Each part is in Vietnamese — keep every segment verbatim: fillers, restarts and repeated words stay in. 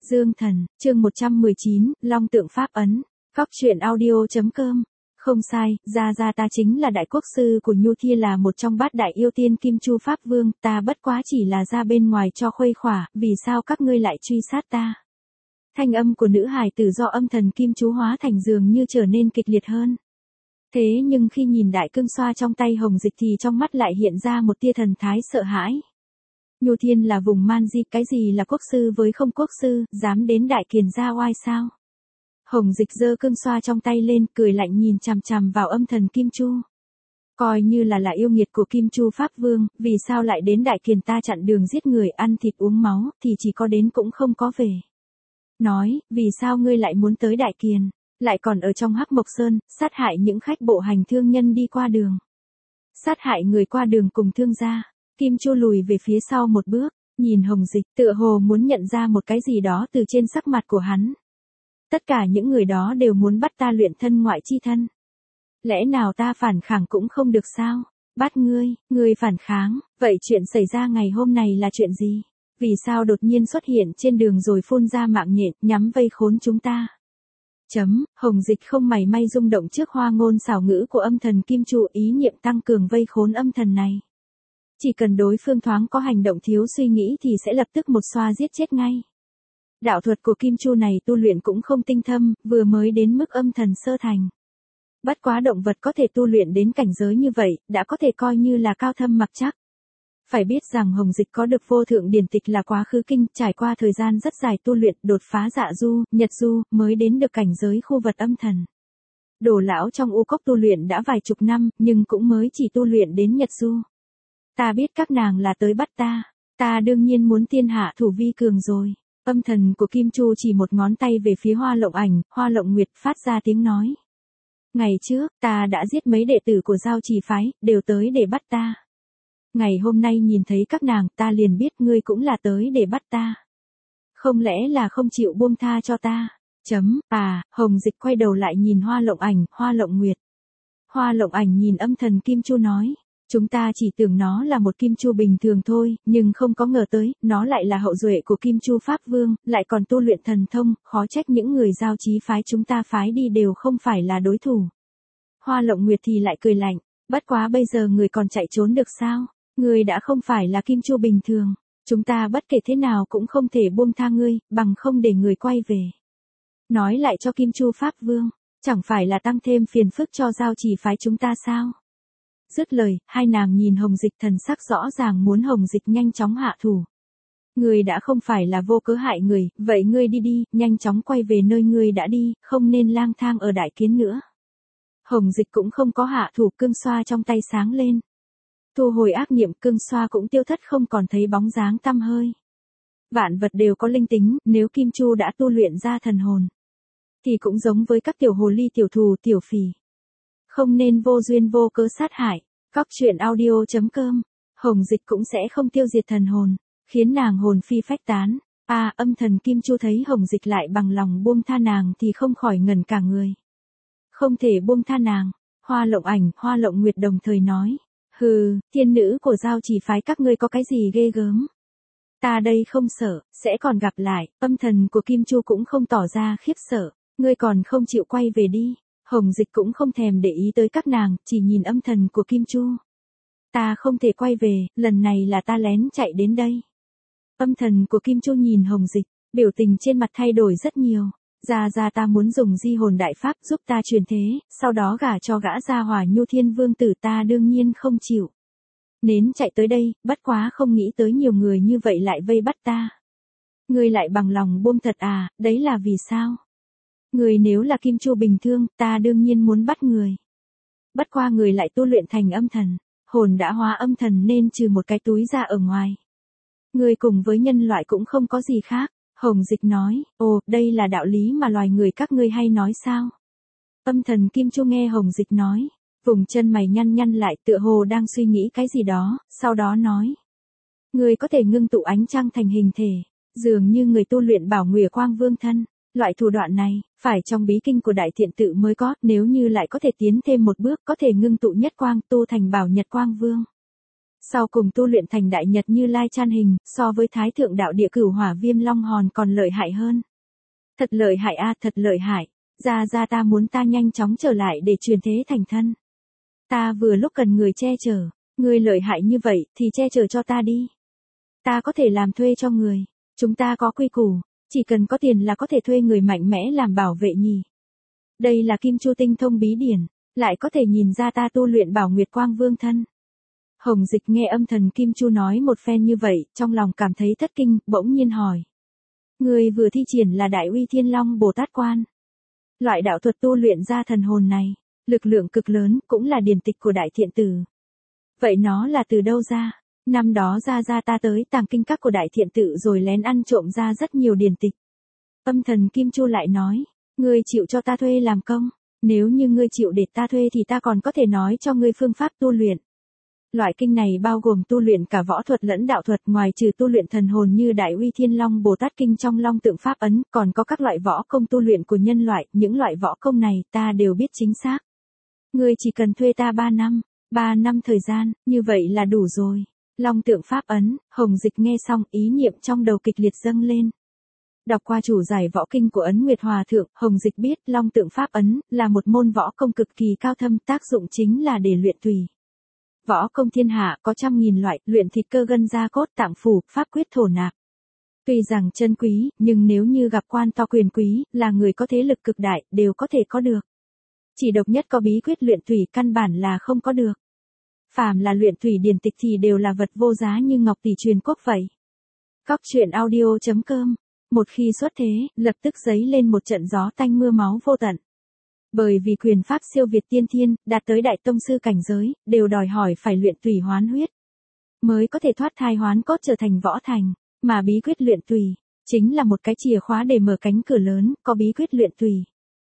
Dương Thần, chương một trăm mười chín, Long Tượng Pháp Ấn. Góc truyện audio.com. Không sai, Gia Gia ta chính là đại quốc sư của Nhu Thiên, là một trong bát đại yêu tiên Kim Chu Pháp Vương, ta bất quá chỉ là ra bên ngoài cho khuây khỏa, vì sao các ngươi lại truy sát ta? Thanh âm của nữ hài tử do âm thần Kim Chú hóa thành dường như trở nên kịch liệt hơn. Thế nhưng khi nhìn đại cương xoa trong tay Hồng Dịch thì trong mắt lại hiện ra một tia thần thái sợ hãi. Nhu Thiên là vùng man di, cái gì là quốc sư với không quốc sư, dám đến đại kiền gia oai sao? Hồng Dịch giơ cương xoa trong tay lên, cười lạnh nhìn chằm chằm vào âm thần Kim Chu. Coi như là là yêu nghiệt của Kim Chu Pháp Vương, vì sao lại đến đại kiền ta chặn đường giết người, ăn thịt uống máu, thì chỉ có đến cũng không có về. Nói, vì sao ngươi lại muốn tới đại kiền, lại còn ở trong Hắc Mộc Sơn, sát hại những khách bộ hành thương nhân đi qua đường. Sát hại người qua đường cùng thương gia. Kim Chu lùi về phía sau một bước, nhìn Hồng Dịch, tựa hồ muốn nhận ra một cái gì đó từ trên sắc mặt của hắn. Tất cả những người đó đều muốn bắt ta luyện thân ngoại chi thân. Lẽ nào ta phản kháng cũng không được sao? Bắt ngươi, ngươi phản kháng, vậy chuyện xảy ra ngày hôm này là chuyện gì? Vì sao đột nhiên xuất hiện trên đường rồi phun ra mạng nhện, nhắm vây khốn chúng ta? Chấm, Hồng Dịch không mảy may rung động trước hoa ngôn xảo ngữ của âm thần Kim Chu, ý niệm tăng cường vây khốn âm thần này. Chỉ cần đối phương thoáng có hành động thiếu suy nghĩ thì sẽ lập tức một xoa giết chết ngay. Đạo thuật của Kim Chu này tu luyện cũng không tinh thâm, vừa mới đến mức âm thần sơ thành. Bất quá động vật có thể tu luyện đến cảnh giới như vậy, đã có thể coi như là cao thâm mặc chắc. Phải biết rằng Hồng Dịch có được vô thượng điển tịch là quá khứ kinh, trải qua thời gian rất dài tu luyện, đột phá dạ du, nhật du, mới đến được cảnh giới khu vật âm thần. Đồ lão trong u cốc tu luyện đã vài chục năm, nhưng cũng mới chỉ tu luyện đến nhật du. Ta biết các nàng là tới bắt ta, ta đương nhiên muốn tiên hạ thủ vi cường rồi. Âm thần của Kim Chu chỉ một ngón tay về phía Hoa Lộng Ảnh, Hoa Lộng Nguyệt phát ra tiếng nói. Ngày trước, ta đã giết mấy đệ tử của Giao Trì phái, đều tới để bắt ta. Ngày hôm nay nhìn thấy các nàng, ta liền biết ngươi cũng là tới để bắt ta. Không lẽ là không chịu buông tha cho ta? Chấm, à, Hồng Dịch quay đầu lại nhìn Hoa Lộng Ảnh, Hoa Lộng Nguyệt. Hoa Lộng Ảnh nhìn âm thần Kim Chu nói. Chúng ta chỉ tưởng nó là một Kim Chu bình thường thôi, nhưng không có ngờ tới, nó lại là hậu duệ của Kim Chu Pháp Vương, lại còn tu luyện thần thông, khó trách những người giao chí phái chúng ta phái đi đều không phải là đối thủ. Hoa Lộng Nguyệt thì lại cười lạnh, bất quá bây giờ người còn chạy trốn được sao? Người đã không phải là Kim Chu bình thường, chúng ta bất kể thế nào cũng không thể buông tha ngươi, bằng không để người quay về. Nói lại cho Kim Chu Pháp Vương, chẳng phải là tăng thêm phiền phức cho giao trì phái chúng ta sao? Dứt lời, hai nàng nhìn Hồng Dịch, thần sắc rõ ràng muốn Hồng Dịch nhanh chóng hạ thủ. Ngươi đã không phải là vô cớ hại người, vậy ngươi đi đi, nhanh chóng quay về nơi ngươi đã đi, không nên lang thang ở đại kiến nữa. Hồng Dịch cũng không có hạ thủ, cương xoa trong tay sáng lên. Thu hồi ác niệm, cương xoa cũng tiêu thất không còn thấy bóng dáng tăm hơi. Vạn vật đều có linh tính, nếu Kim Chu đã tu luyện ra thần hồn, thì cũng giống với các tiểu hồ ly, tiểu thù, tiểu phì. Không nên vô duyên vô cớ sát hại. Góc truyện audio.com. Hồng Dịch cũng sẽ không tiêu diệt thần hồn, khiến nàng hồn phi phách tán. À, âm thần Kim Chu thấy Hồng Dịch lại bằng lòng buông tha nàng thì không khỏi ngẩn cả người. Không thể buông tha nàng. Hoa Lộng Ảnh, Hoa Lộng Nguyệt đồng thời nói. Hừ, thiên nữ của Giao Trì phái các ngươi có cái gì ghê gớm? Ta đây không sợ, sẽ còn gặp lại. Âm thần của Kim Chu cũng không tỏ ra khiếp sợ. Ngươi còn không chịu quay về đi. Hồng Dịch cũng không thèm để ý tới các nàng, chỉ nhìn âm thần của Kim Chu. Ta không thể quay về, lần này là ta lén chạy đến đây. Âm thần của Kim Chu nhìn Hồng Dịch, biểu tình trên mặt thay đổi rất nhiều. Gia Gia ta muốn dùng di hồn đại pháp giúp ta truyền thế, sau đó gả cho gã Gia Hỏa Nhu Thiên Vương tử, ta đương nhiên không chịu. Nến chạy tới đây, bất quá không nghĩ tới nhiều người như vậy lại vây bắt ta. Ngươi lại bằng lòng buông thật à, đấy là vì sao? Người nếu là Kim Chu bình thường, ta đương nhiên muốn bắt người. Bất qua người lại tu luyện thành âm thần, hồn đã hóa âm thần nên trừ một cái túi ra ở ngoài. Người cùng với nhân loại cũng không có gì khác. Hồng Dịch nói, ồ, đây là đạo lý mà loài người các ngươi hay nói sao? Âm thần Kim Chu nghe Hồng Dịch nói, vùng chân mày nhăn nhăn lại, tựa hồ đang suy nghĩ cái gì đó, sau đó nói. Người có thể ngưng tụ ánh trăng thành hình thể, dường như người tu luyện Bảo Nguyệt Quang Vương thân. Loại thủ đoạn này, phải trong bí kinh của Đại Thiện Tự mới có, nếu như lại có thể tiến thêm một bước, có thể ngưng tụ nhất quang, tu thành Bảo Nhật Quang Vương. Sau cùng tu luyện thành đại nhật Như Lai chan hình, so với thái thượng đạo địa cửu hỏa viêm long hòn còn lợi hại hơn. Thật lợi hại a, thật lợi hại. Ra ra ta muốn ta nhanh chóng trở lại để truyền thế thành thân. Ta vừa lúc cần người che chở, người lợi hại như vậy thì che chở cho ta đi. Ta có thể làm thuê cho người, chúng ta có quy củ, chỉ cần có tiền là có thể thuê người mạnh mẽ làm bảo vệ nhỉ. Đây là Kim Chu tinh thông bí điển, lại có thể nhìn ra ta tu luyện Bảo Nguyệt Quang Vương thân. Hồng Dịch nghe âm thần Kim Chu nói một phen như vậy, trong lòng cảm thấy thất kinh, bỗng nhiên hỏi. Người vừa thi triển là Đại Uy Thiên Long Bồ Tát Quan. Loại đạo thuật tu luyện ra thần hồn này, lực lượng cực lớn, cũng là điển tịch của Đại Thiện Tử. Vậy nó là từ đâu ra? Năm đó ra ra ta tới tàng kinh các của Đại Thiện Tự rồi lén ăn trộm ra rất nhiều điển tịch. Âm thần Kim Chu lại nói, ngươi chịu cho ta thuê làm công, nếu như ngươi chịu để ta thuê thì ta còn có thể nói cho ngươi phương pháp tu luyện. Loại kinh này bao gồm tu luyện cả võ thuật lẫn đạo thuật, ngoài trừ tu luyện thần hồn như Đại Uy Thiên Long Bồ Tát Kinh trong Long Tượng Pháp Ấn, còn có các loại võ công tu luyện của nhân loại, những loại võ công này ta đều biết chính xác. Ngươi chỉ cần thuê ta ba năm, ba năm thời gian, như vậy là đủ rồi. Long Tượng Pháp Ấn, Hồng Dịch nghe xong, ý niệm trong đầu kịch liệt dâng lên. Đọc qua chủ giải võ kinh của Ấn Nguyệt Hòa Thượng, Hồng Dịch biết Long Tượng Pháp Ấn là một môn võ công cực kỳ cao thâm, tác dụng chính là để luyện tùy. Võ công thiên hạ có trăm nghìn loại, luyện thịt cơ gân da cốt tạng phủ, pháp quyết thổ nạp. Tuy rằng chân quý, nhưng nếu như gặp quan to quyền quý, là người có thế lực cực đại, đều có thể có được. Chỉ độc nhất có bí quyết luyện tùy căn bản là không có được. Phàm là luyện tùy điển tịch thì đều là vật vô giá như ngọc tỷ truyền quốc vậy. Cóc truyện audio chấm com. Một khi xuất thế, lập tức giấy lên một trận gió tanh mưa máu vô tận. Bởi vì quyền pháp siêu việt tiên thiên, đạt tới đại tông sư cảnh giới, đều đòi hỏi phải luyện tùy hoán huyết. Mới có thể thoát thai hoán cốt trở thành võ thành, mà bí quyết luyện tùy, chính là một cái chìa khóa để mở cánh cửa lớn, có bí quyết luyện tùy.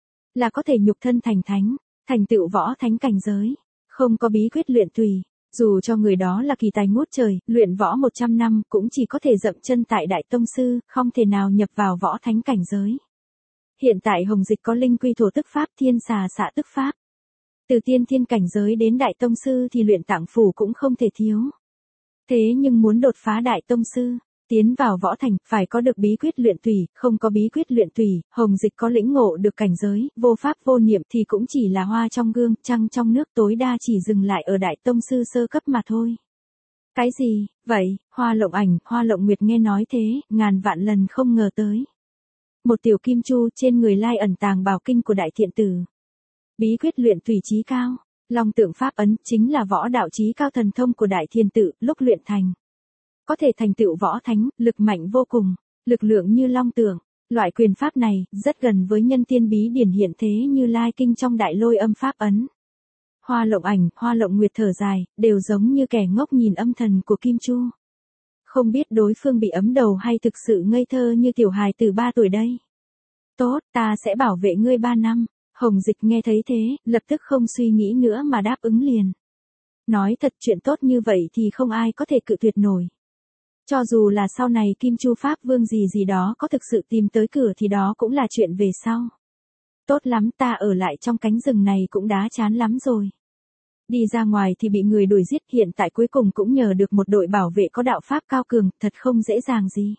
Là có thể nhục thân thành thánh, thành tựu võ thánh cảnh giới. Không có bí quyết luyện tùy, dù cho người đó là kỳ tài ngút trời, luyện võ một trăm năm cũng chỉ có thể dậm chân tại đại tông sư, không thể nào nhập vào võ thánh cảnh giới. Hiện tại Hồng Dịch có linh quy thổ tức pháp, thiên xà xạ tức pháp. Từ tiên thiên cảnh giới đến đại tông sư thì luyện tạng phủ cũng không thể thiếu. Thế nhưng muốn đột phá đại tông sư, tiến vào võ thành, phải có được bí quyết luyện tùy, không có bí quyết luyện tùy, Hồng Dịch có lĩnh ngộ được cảnh giới, vô pháp vô niệm thì cũng chỉ là hoa trong gương, trăng trong nước, tối đa chỉ dừng lại ở đại tông sư sơ cấp mà thôi. Cái gì, vậy, Hoa Lộng Ảnh, Hoa Lộng Nguyệt nghe nói thế, ngàn vạn lần không ngờ tới. Một tiểu kim chu trên người lai ẩn tàng bảo kinh của Đại Thiện Tử. Bí quyết luyện tùy chí cao, Long Tượng Pháp Ấn chính là võ đạo chí cao thần thông của Đại Thiện Tử, lúc luyện thành. Có thể thành tựu võ thánh, lực mạnh vô cùng, lực lượng như long tượng. Loại quyền pháp này, rất gần với nhân tiên bí điển hiện thế như Lai Kinh trong Đại Lôi Âm Pháp Ấn. Hoa Lộng Ảnh, Hoa Lộng Nguyệt thở dài, đều giống như kẻ ngốc nhìn âm thần của Kim Chu. Không biết đối phương bị ấm đầu hay thực sự ngây thơ như tiểu hài từ ba tuổi đây. Tốt, ta sẽ bảo vệ ngươi ba năm. Hồng Dịch nghe thấy thế, lập tức không suy nghĩ nữa mà đáp ứng liền. Nói thật, chuyện tốt như vậy thì không ai có thể cự tuyệt nổi. Cho dù là sau này Kim Chu Pháp Vương gì gì đó có thực sự tìm tới cửa thì đó cũng là chuyện về sau. Tốt lắm, ta ở lại trong cánh rừng này cũng đã chán lắm rồi. Đi ra ngoài thì bị người đuổi giết, hiện tại cuối cùng cũng nhờ được một đội bảo vệ có đạo pháp cao cường, thật không dễ dàng gì.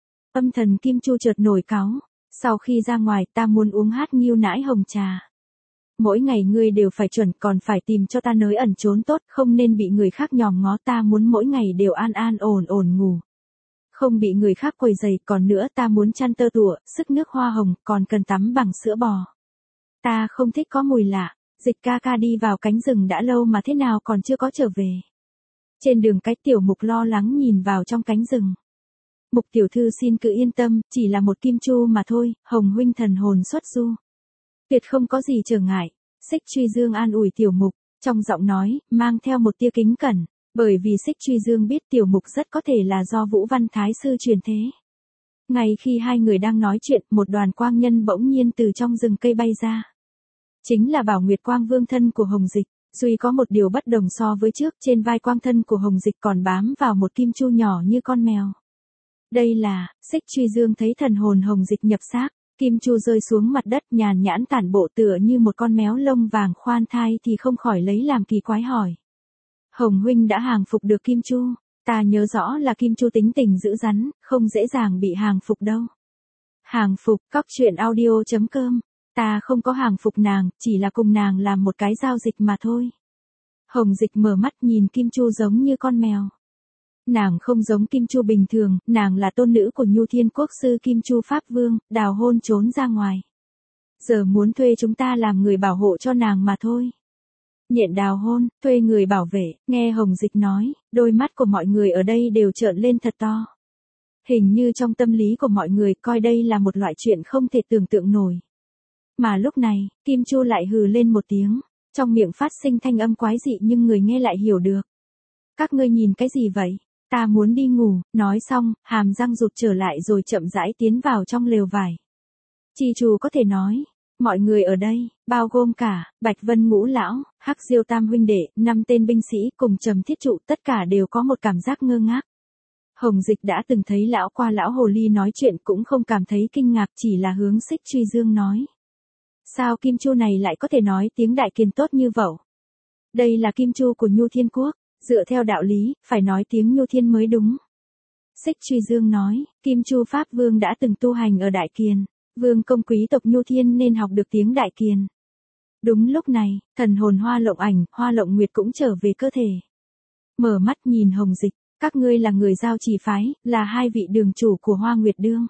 Âm thần Kim Chu chợt nổi cáu, sau khi ra ngoài ta muốn uống hát nghiêu nãi hồng trà. Mỗi ngày ngươi đều phải chuẩn, còn phải tìm cho ta nơi ẩn trốn tốt, không nên bị người khác nhòm ngó, ta muốn mỗi ngày đều an an ổn ổn ngủ. Không bị người khác quấy rầy, còn nữa ta muốn chăn tơ tụa, sức nước hoa hồng, còn cần tắm bằng sữa bò. Ta không thích có mùi lạ. Dịch ca ca đi vào cánh rừng đã lâu mà thế nào còn chưa có trở về. Trên đường cái Tiểu Mục lo lắng nhìn vào trong cánh rừng. Mục tiểu thư xin cứ yên tâm, chỉ là một kim chu mà thôi, Hồng huynh thần hồn xuất du. Tuyệt không có gì trở ngại. Xích Truy Dương an ủi Tiểu Mục, trong giọng nói, mang theo một tia kính cẩn, bởi vì Xích Truy Dương biết Tiểu Mục rất có thể là do Vũ Văn Thái Sư truyền thế. Ngay khi hai người đang nói chuyện, một đoàn quang nhân bỗng nhiên từ trong rừng cây bay ra. Chính là Bảo Nguyệt Quang Vương thân của Hồng Dịch, duy có một điều bất đồng so với trước, trên vai quang thân của Hồng Dịch còn bám vào một kim chu nhỏ như con mèo. Đây là, Xích Truy Dương thấy thần hồn Hồng Dịch nhập xác, kim chu rơi xuống mặt đất nhàn nhãn tản bộ tựa như một con méo lông vàng khoan thai thì không khỏi lấy làm kỳ quái hỏi. Hồng huynh đã hàng phục được Kim Chu, ta nhớ rõ là Kim Chu tính tình dữ dằn, không dễ dàng bị hàng phục đâu. Hàng phục, cóc truyện audio.com, ta không có hàng phục nàng, chỉ là cùng nàng làm một cái giao dịch mà thôi. Hồng Dịch mở mắt nhìn Kim Chu giống như con mèo. Nàng không giống Kim Chu bình thường, nàng là tôn nữ của Nhu Thiên Quốc sư Kim Chu Pháp Vương, đào hôn trốn ra ngoài. Giờ muốn thuê chúng ta làm người bảo hộ cho nàng mà thôi. Nhện đào hôn, thuê người bảo vệ, nghe Hồng Dịch nói, đôi mắt của mọi người ở đây đều trợn lên thật to. Hình như trong tâm lý của mọi người coi đây là một loại chuyện không thể tưởng tượng nổi. Mà lúc này, Kim Chu lại hừ lên một tiếng, trong miệng phát sinh thanh âm quái dị nhưng người nghe lại hiểu được. Các ngươi nhìn cái gì vậy? Ta muốn đi ngủ, nói xong, hàm răng rụt trở lại rồi chậm rãi tiến vào trong lều vải. Chi Chu có thể nói, mọi người ở đây, bao gồm cả, Bạch Vân Ngũ Lão, Hắc Diêu Tam huynh đệ, năm tên binh sĩ cùng Trầm Thiết Trụ tất cả đều có một cảm giác ngơ ngác. Hồng Dịch đã từng thấy lão qua lão hồ ly nói chuyện cũng không cảm thấy kinh ngạc, chỉ là hướng Xích Truy Dương nói. Sao Kim Chu này lại có thể nói tiếng Đại Kiền tốt như vậy? Đây là Kim Chu của Nhu Thiên Quốc, dựa theo đạo lý, phải nói tiếng Nhu Thiên mới đúng. Xích Truy Dương nói, Kim Chu Pháp Vương đã từng tu hành ở Đại Kiền, vương công quý tộc Nhu Thiên nên học được tiếng Đại Kiền. Đúng lúc này, thần hồn Hoa Lộng Ảnh, Hoa Lộng Nguyệt cũng trở về cơ thể. Mở mắt nhìn Hồng Dịch, các ngươi là người Giao Chỉ phái, là hai vị đường chủ của Hoa Nguyệt Đương.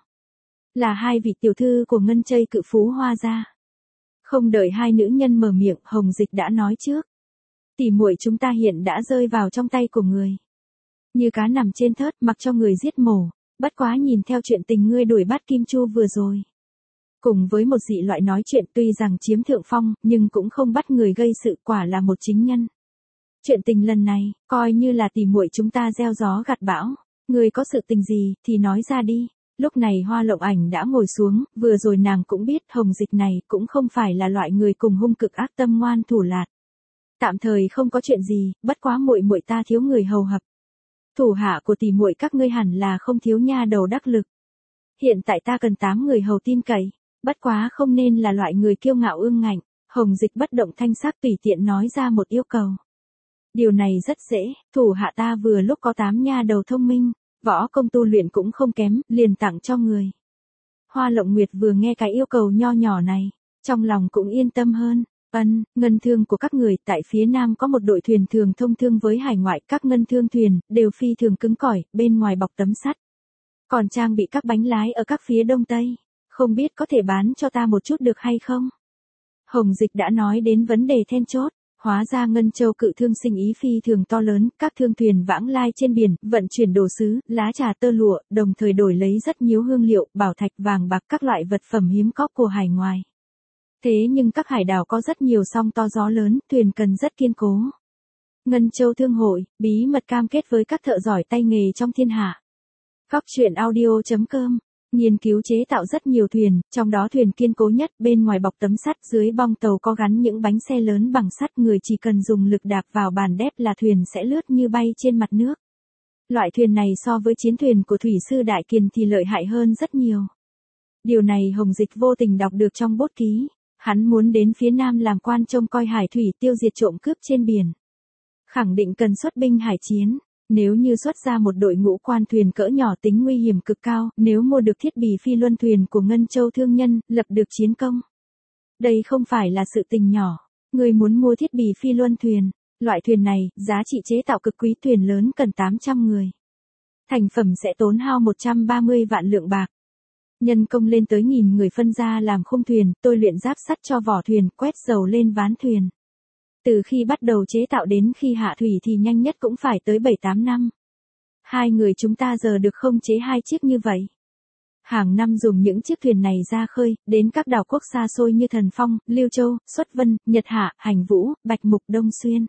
Là hai vị tiểu thư của Ngân Chây cự phú Hoa gia. Không đợi hai nữ nhân mở miệng, Hồng Dịch đã nói trước. Tỷ muội chúng ta hiện đã rơi vào trong tay của người. Như cá nằm trên thớt mặc cho người giết mổ, bất quá nhìn theo chuyện tình ngươi đuổi bắt Kim Chu vừa rồi. Cùng với một dị loại nói chuyện tuy rằng chiếm thượng phong, nhưng cũng không bắt người gây sự, quả là một chính nhân. Chuyện tình lần này, coi như là tỷ muội chúng ta gieo gió gặt bão, người có sự tình gì thì nói ra đi. Lúc này Hoa Lộng Ảnh đã ngồi xuống, vừa rồi nàng cũng biết Hồng Dịch này cũng không phải là loại người cùng hung cực ác tâm ngoan thủ lạt. Tạm thời không có chuyện gì, bất quá muội muội ta thiếu người hầu hợp. Thủ hạ của tỷ muội các ngươi hẳn là không thiếu nha đầu đắc lực. Hiện tại ta cần tám người hầu tin cậy, bất quá không nên là loại người kiêu ngạo ương ngạnh. Hồng Dịch bất động thanh sắc tùy tiện nói ra một yêu cầu. Điều này rất dễ, thủ hạ ta vừa lúc có tám nha đầu thông minh, võ công tu luyện cũng không kém, liền tặng cho người. Hoa Lộng Nguyệt vừa nghe cái yêu cầu nho nhỏ này, trong lòng cũng yên tâm hơn. Ân, ngân thương của các người tại phía nam có một đội thuyền thường thông thương với hải ngoại, các ngân thương thuyền đều phi thường cứng cỏi, bên ngoài bọc tấm sắt. Còn trang bị các bánh lái ở các phía đông tây, không biết có thể bán cho ta một chút được hay không? Hồng Dịch đã nói đến vấn đề then chốt. Hóa ra Ngân Châu cự thương sinh ý phi thường to lớn, các thương thuyền vãng lai trên biển, vận chuyển đồ sứ, lá trà tơ lụa, đồng thời đổi lấy rất nhiều hương liệu, bảo thạch vàng bạc các loại vật phẩm hiếm có của hải ngoài. Thế nhưng các hải đảo có rất nhiều sóng to gió lớn, thuyền cần rất kiên cố. Ngân Châu Thương hội, bí mật cam kết với các thợ giỏi tay nghề trong thiên hạ. Cóc truyện audio.com nghiên cứu chế tạo rất nhiều thuyền, trong đó thuyền kiên cố nhất, bên ngoài bọc tấm sắt, dưới bong tàu có gắn những bánh xe lớn bằng sắt, người chỉ cần dùng lực đạp vào bàn đép là thuyền sẽ lướt như bay trên mặt nước. Loại thuyền này so với chiến thuyền của thủy sư Đại Kiền thì lợi hại hơn rất nhiều. Điều này Hồng Dịch vô tình đọc được trong bút ký, hắn muốn đến phía nam làm quan trông coi hải thủy, tiêu diệt trộm cướp trên biển. Khẳng định cần xuất binh hải chiến. Nếu như xuất ra một đội ngũ quan thuyền cỡ nhỏ tính nguy hiểm cực cao, nếu mua được thiết bị phi luân thuyền của Ngân Châu thương nhân, lập được chiến công. Đây không phải là sự tình nhỏ. Người muốn mua thiết bị phi luân thuyền, loại thuyền này, giá trị chế tạo cực quý, thuyền lớn cần tám trăm người. Thành phẩm sẽ tốn hao một trăm ba mươi vạn lượng bạc. Nhân công lên tới nghìn người phân ra làm khung thuyền, tôi luyện giáp sắt cho vỏ thuyền, quét dầu lên ván thuyền. Từ khi bắt đầu chế tạo đến khi hạ thủy thì nhanh nhất cũng phải tới bảy tám năm. Hai người chúng ta giờ được không chế hai chiếc như vậy. Hàng năm dùng những chiếc thuyền này ra khơi, đến các đảo quốc xa xôi như Thần Phong, Liêu Châu, Xuất Vân, Nhật Hạ, Hành Vũ, Bạch Mục, Đông Xuyên.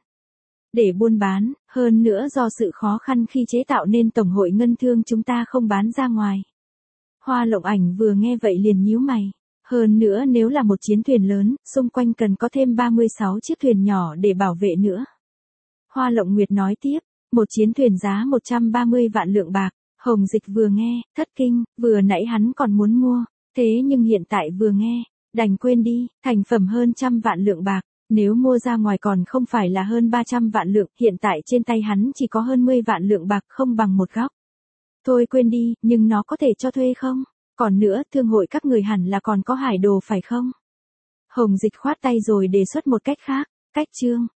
Để buôn bán, hơn nữa do sự khó khăn khi chế tạo nên Tổng hội Ngân Thương chúng ta không bán ra ngoài. Hoa Lộng Ảnh vừa nghe vậy liền nhíu mày. Hơn nữa nếu là một chiến thuyền lớn, xung quanh cần có thêm ba mươi sáu chiếc thuyền nhỏ để bảo vệ nữa. Hoa Lộng Nguyệt nói tiếp, một chiến thuyền giá một trăm ba mươi vạn lượng bạc. Hồng Dịch vừa nghe, thất kinh, vừa nãy hắn còn muốn mua, thế nhưng hiện tại vừa nghe, đành quên đi, thành phẩm hơn trăm vạn lượng bạc. Nếu mua ra ngoài còn không phải là hơn ba trăm vạn lượng, hiện tại trên tay hắn chỉ có hơn mười vạn lượng bạc, không bằng một góc. Thôi quên đi, nhưng nó có thể cho thuê không? Còn nữa, thương hội các người hẳn là còn có hải đồ phải không? Hồng Dịch khoát tay rồi đề xuất một cách khác. Cách chương.